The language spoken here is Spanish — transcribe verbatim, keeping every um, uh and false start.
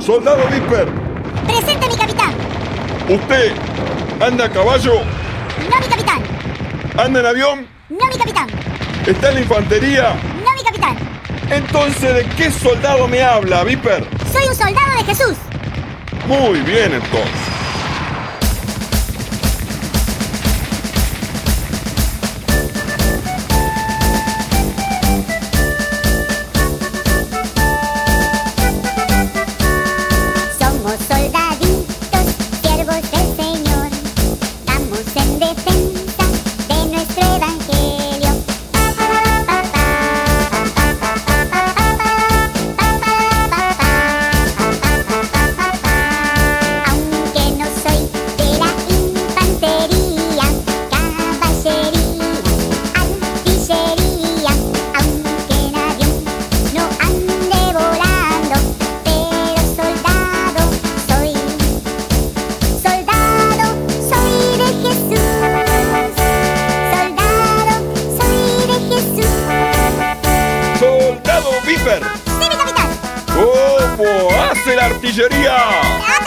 Soldado Viper. Presente, mi capitán. ¿Usted anda a caballo? No, mi capitán. ¿Anda en avión? No, mi capitán. ¿Está en la infantería? No, mi capitán. Entonces, ¿de qué soldado me habla, Viper? Soy un soldado de Jesús. Muy bien, entonces. Somos soldaditos, siervos del Señor. Estamos en defensa de nuestro evangelio. Aunque no soy de la infantería, caballería, artillería, aunque en avión no ande volando, pero soldado soy, soldado soy de Jesús, soldado soy de Jesús. ¡Soldado Viper! ¡Sí, mi capitán! ¿Cómo hace la artillería? ¡Ah,